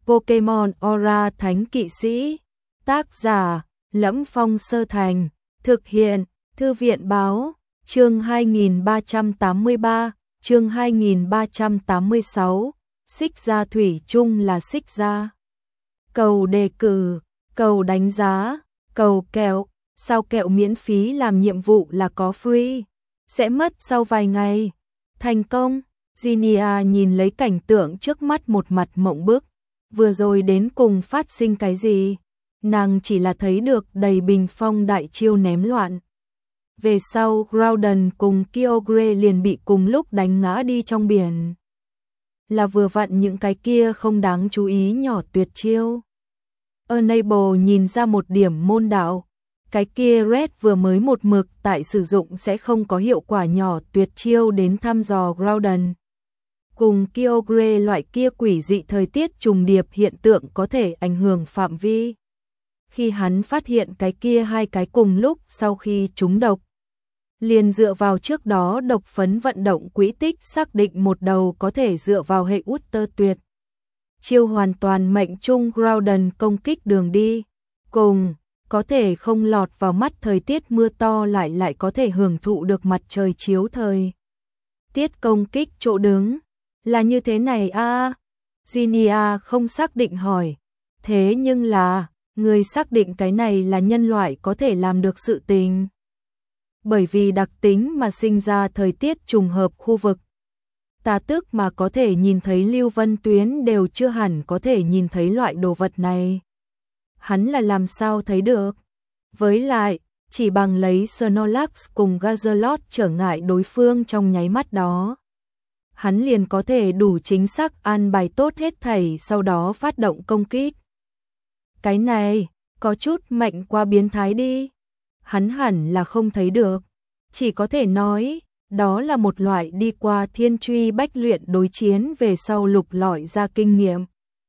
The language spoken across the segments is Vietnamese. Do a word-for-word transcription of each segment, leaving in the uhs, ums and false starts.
Pokemon Aura Thánh Kỵ Sĩ. Tác giả: Lẫm Phong Sơ Thành. Thực hiện: Thư viện báo. Chương hai nghìn ba trăm tám mươi ba, chương hai nghìn ba trăm tám mươi sáu. Xích Gia thủy chung là xích gia. Cầu đề cử, cầu đánh giá, cầu kẹo. Sao kẹo miễn phí làm nhiệm vụ là có free, sẽ mất sau vài ngày. Thành công. Ginia nhìn lấy cảnh tượng trước mắt một mặt mộng bức. Vừa rồi đến cùng phát sinh cái gì? Nàng chỉ là thấy được đầy bình phong đại chiêu ném loạn. Về sau Groudon cùng Kyogre liền bị cùng lúc đánh ngã đi trong biển. Là vừa vặn những cái kia không đáng chú ý nhỏ tuyệt chiêu. Enable nhìn ra một điểm môn đạo. Cái kia Red vừa mới một mực tại sử dụng sẽ không có hiệu quả nhỏ tuyệt chiêu đến thăm dò Groudon. Cùng Kyogre loại kia quỷ dị thời tiết trùng điệp hiện tượng có thể ảnh hưởng phạm vi. Khi hắn phát hiện cái kia hai cái cùng lúc sau khi trúng độc, liền dựa vào trước đó độc phấn vận động quỹ tích xác định một đầu có thể dựa vào hệ Ultra tuyệt chiêu hoàn toàn mệnh trung Groudon công kích đường đi, cùng có thể không lọt vào mắt thời tiết mưa to lại lại có thể hưởng thụ được mặt trời chiếu thời tiết công kích chỗ đứng. Là như thế này a à? Ginia không xác định hỏi. Thế nhưng là, người xác định cái này là nhân loại có thể làm được sự tình. Bởi vì đặc tính mà sinh ra thời tiết trùng hợp khu vực. Ta tức mà có thể nhìn thấy Lưu Vân Tuyến đều chưa hẳn có thể nhìn thấy loại đồ vật này. Hắn là làm sao thấy được? Với lại, chỉ bằng lấy Snorlax cùng Gazalot trở ngại đối phương trong nháy mắt đó. Hắn liền có thể đủ chính xác an bài tốt hết thảy sau đó phát động công kích. Cái này, có chút mạnh qua biến thái đi. Hắn hẳn là không thấy được. Chỉ có thể nói, đó là một loại đi qua thiên truy bách luyện đối chiến về sau lục lọi ra kinh nghiệm.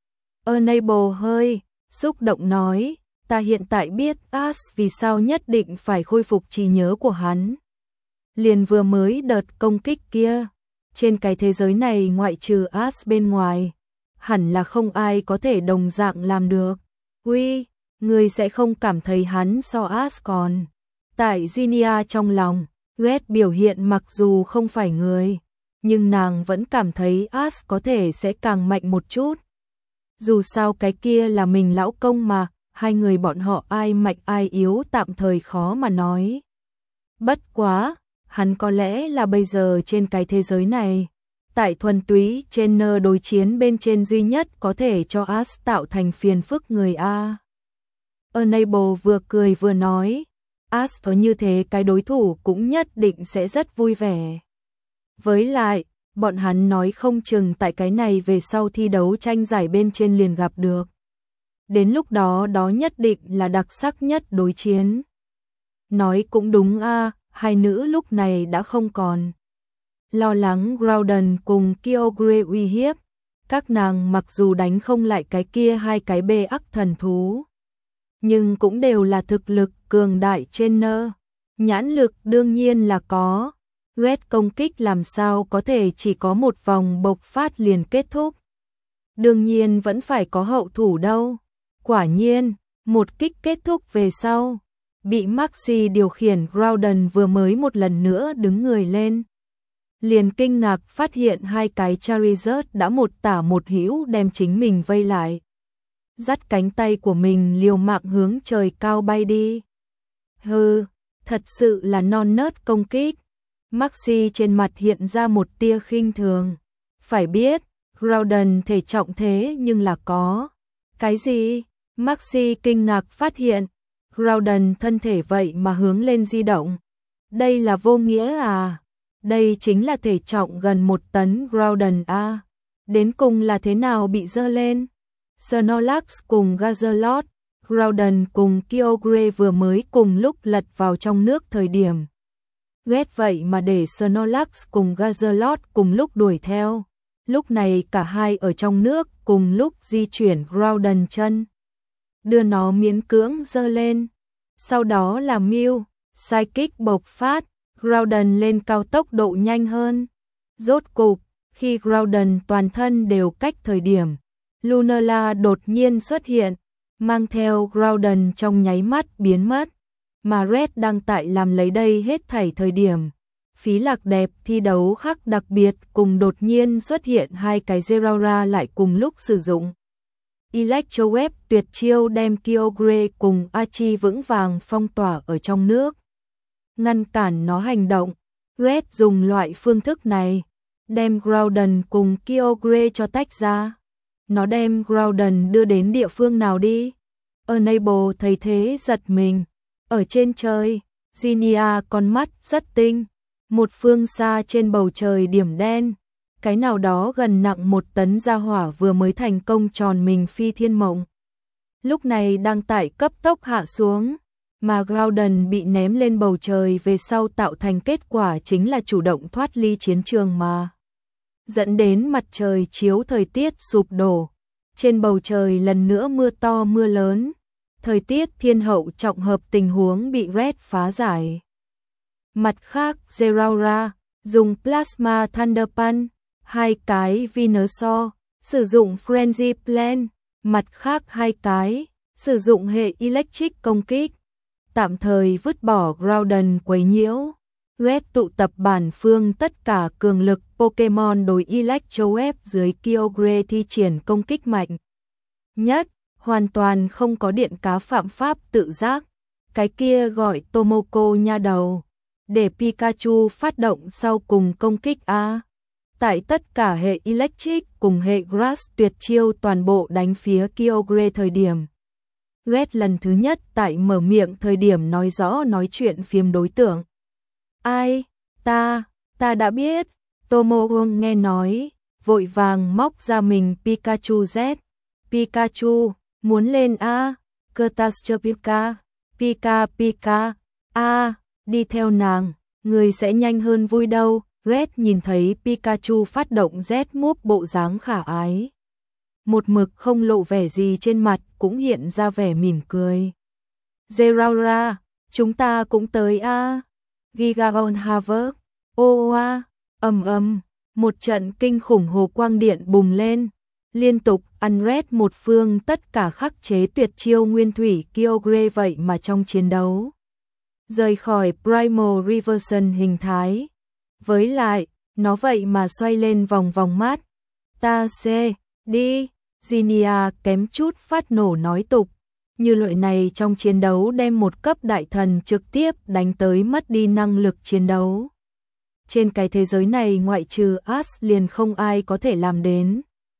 Enable hơi xúc động nói, ta hiện tại biết Ash vì sao nhất định phải khôi phục trí nhớ của hắn. Liền vừa mới đợt công kích kia. Trên cái thế giới này ngoại trừ Ash bên ngoài, hẳn là không ai có thể đồng dạng làm được. Uy, người sẽ không cảm thấy hắn so Ash còn. Tại Ginia trong lòng, Red biểu hiện mặc dù không phải người, nhưng nàng vẫn cảm thấy Ash có thể sẽ càng mạnh một chút. Dù sao cái kia là mình lão công mà, hai người bọn họ ai mạnh ai yếu tạm thời khó mà nói. Bất quá, hắn có lẽ là bây giờ trên cái thế giới này, tại thuần túy trên nơ đối chiến bên trên duy nhất có thể cho Ash tạo thành phiền phức người A. Enable vừa cười vừa nói, Ash có như thế cái đối thủ cũng nhất định sẽ rất vui vẻ. Với lại, bọn hắn nói không chừng tại cái này về sau thi đấu tranh giải bên trên liền gặp được. Đến lúc đó đó nhất định là đặc sắc nhất đối chiến. Nói cũng đúng a. Hai nữ lúc này đã không còn lo lắng Groudon cùng Kyogre uy hiếp. Các nàng mặc dù đánh không lại cái kia hai cái bê ắc thần thú, nhưng cũng đều là thực lực cường đại trên nơ. Nhãn lực đương nhiên là có. Red công kích làm sao có thể chỉ có một vòng bộc phát liền kết thúc. Đương nhiên vẫn phải có hậu thủ đâu. Quả nhiên, một kích kết thúc về sau. Bị Maxi điều khiển Groudon vừa mới một lần nữa đứng người lên. Liền kinh ngạc phát hiện hai cái Charizard đã một tả một hữu đem chính mình vây lại. Dắt cánh tay của mình liều mạng hướng trời cao bay đi. Hừ, thật sự là non nớt công kích. Maxi trên mặt hiện ra một tia khinh thường. Phải biết, Groudon thể trọng thế nhưng là có. Cái gì? Maxi kinh ngạc phát hiện. Groudon thân thể vậy mà hướng lên di động. Đây là vô nghĩa à? Đây chính là thể trọng gần một tấn Groudon a. Đến cùng là thế nào bị dơ lên? Snorlax cùng Gazalot, Groudon cùng Kyogre vừa mới cùng lúc lật vào trong nước thời điểm. Red vậy mà để Snorlax cùng Gazalot cùng lúc đuổi theo. Lúc này cả hai ở trong nước cùng lúc di chuyển Groudon chân. Đưa nó miễn cưỡng dơ lên. Sau đó là Mew, Psychic bộc phát, Groudon lên cao tốc độ nhanh hơn. Rốt cục, khi Groudon toàn thân đều cách thời điểm, Lunala đột nhiên xuất hiện, mang theo Groudon trong nháy mắt biến mất, mà Red đang tại làm lấy đây hết thảy thời điểm. Phí lạc đẹp thi đấu khắc đặc biệt cùng đột nhiên xuất hiện hai cái Zeraora lại cùng lúc sử dụng. Electro Web tuyệt chiêu đem Kyogre cùng Archie vững vàng phong tỏa ở trong nước, ngăn cản nó hành động. Red dùng loại phương thức này, đem Groudon cùng Kyogre cho tách ra. Nó đem Groudon đưa đến địa phương nào đi? Enable thấy thế giật mình. Ở trên trời, Zinnia con mắt rất tinh. Một phương xa trên bầu trời điểm đen. Cái nào đó gần nặng một tấn gia hỏa vừa mới thành công tròn mình phi thiên mộng. Lúc này đang tại cấp tốc hạ xuống. Mà Groudon bị ném lên bầu trời về sau tạo thành kết quả chính là chủ động thoát ly chiến trường mà. Dẫn đến mặt trời chiếu thời tiết sụp đổ. Trên bầu trời lần nữa mưa to mưa lớn. Thời tiết thiên hậu trọng hợp tình huống bị Red phá giải. Mặt khác, Zeraora dùng Plasma Thunder Punch, hai cái Venusaur, sử dụng Frenzy Plan, mặt khác hai cái, sử dụng hệ Electric công kích. Tạm thời vứt bỏ Groudon quấy nhiễu. Red tụ tập bản phương tất cả cường lực Pokemon đối Electro Web dưới Kyogre thi triển công kích mạnh nhất, hoàn toàn không có điện cá phạm pháp tự giác. Cái kia gọi Tomoko nha đầu, để Pikachu phát động sau cùng công kích A. Tại tất cả hệ Electric cùng hệ Grass tuyệt chiêu toàn bộ đánh phía Kyogre thời điểm. Red lần thứ nhất tại mở miệng thời điểm nói rõ nói chuyện phiếm đối tượng. Ai? Ta, ta đã biết. Tomoko nghe nói, vội vàng móc ra mình Pikachu Z. Pikachu, muốn lên A, Curtaster Pika, Pika Pika, A, đi theo nàng, người sẽ nhanh hơn vui đâu. Red nhìn thấy Pikachu phát động Z move bộ dáng khả ái. Một mực không lộ vẻ gì trên mặt cũng hiện ra vẻ mỉm cười. Zeraora, chúng ta cũng tới A. Gigaon Harvard, ô a, ầm ầm, một trận kinh khủng hồ quang điện bùng lên, liên tục ăn Red một phương tất cả khắc chế tuyệt chiêu nguyên thủy Kyogre vậy mà trong chiến đấu. Rời khỏi Primal Reversion hình thái. Với lại, nó vậy mà xoay lên vòng vòng mát. Ta xe, đi, Zinnia kém chút phát nổ nói tục. Như loại này trong chiến đấu đem một cấp đại thần trực tiếp đánh tới mất đi năng lực chiến đấu. Trên cái thế giới này ngoại trừ Ash liền không ai có thể làm đến.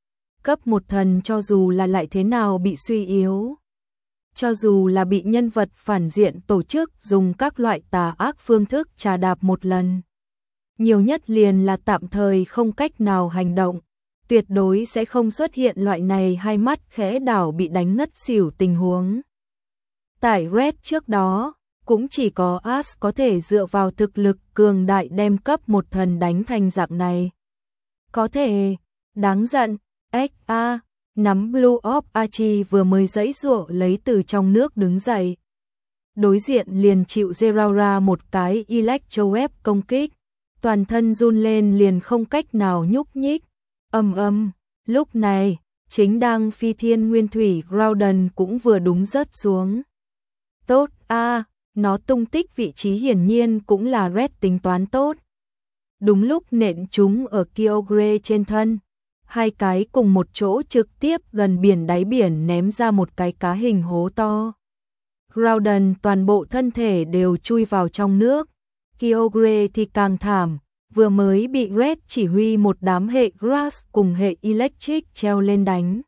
Cấp một thần cho dù là lại thế nào bị suy yếu. Cho dù là bị nhân vật phản diện tổ chức dùng các loại tà ác phương thức trà đạp một lần. Nhiều nhất liền là tạm thời không cách nào hành động. Tuyệt đối sẽ không xuất hiện loại này hai mắt khẽ đảo bị đánh ngất xỉu tình huống. Tại Red trước đó, cũng chỉ có Ash có thể dựa vào thực lực cường đại đem cấp một thần đánh thành dạng này. Có thể, đáng giận, ếch a, nắm Blue Orb Archie vừa mới giãy giụa lấy từ trong nước đứng dậy. Đối diện liền chịu Zeraora một cái Electro Web công kích, toàn thân run lên liền không cách nào nhúc nhích. Ầm ầm, lúc này, chính đang phi thiên nguyên thủy Groudon cũng vừa đúng rớt xuống. Tốt a, nó tung tích vị trí hiển nhiên cũng là Red tính toán tốt. Đúng lúc nện chúng ở Kyogre trên thân, hai cái cùng một chỗ trực tiếp gần biển đáy biển ném ra một cái cá hình hố to. Groudon toàn bộ thân thể đều chui vào trong nước, Kyogre thì càng thảm. Vừa mới bị Red chỉ huy một đám hệ Grass cùng hệ Electric treo lên đánh.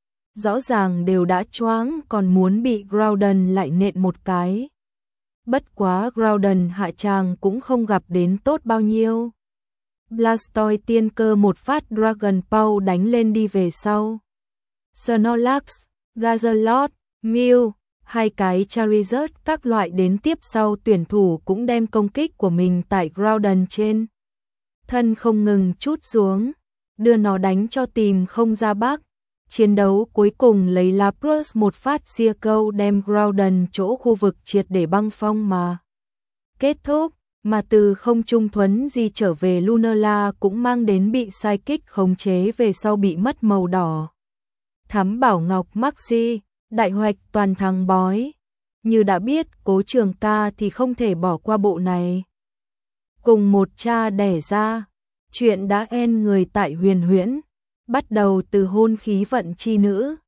Rõ ràng đều đã choáng còn muốn bị Groudon lại nện một cái. Bất quá Groudon hạ tràng cũng không gặp đến tốt bao nhiêu. Blastoise tiên cơ một phát Dragon Ball đánh lên đi về sau. Snorlax, Gazalot, Mew, hai cái Charizard các loại đến tiếp sau tuyển thủ cũng đem công kích của mình tại Groudon trên thân không ngừng chút xuống, đưa nó đánh cho tìm không ra bắc. Chiến đấu cuối cùng lấy Lapras một phát xia câu đem Groudon chỗ khu vực triệt để băng phong mà kết thúc, mà từ không trung thuấn di trở về Lunala cũng mang đến bị Psychic khống chế về sau bị mất màu đỏ. Thám Bảo Ngọc Maxi, đại hoạch toàn thắng bói. Như đã biết Cố Trường Ca thì không thể bỏ qua bộ này. Cùng một cha đẻ ra, chuyện đã en người tại Huyền Huyễn, bắt đầu từ hôn khí vận chi nữ.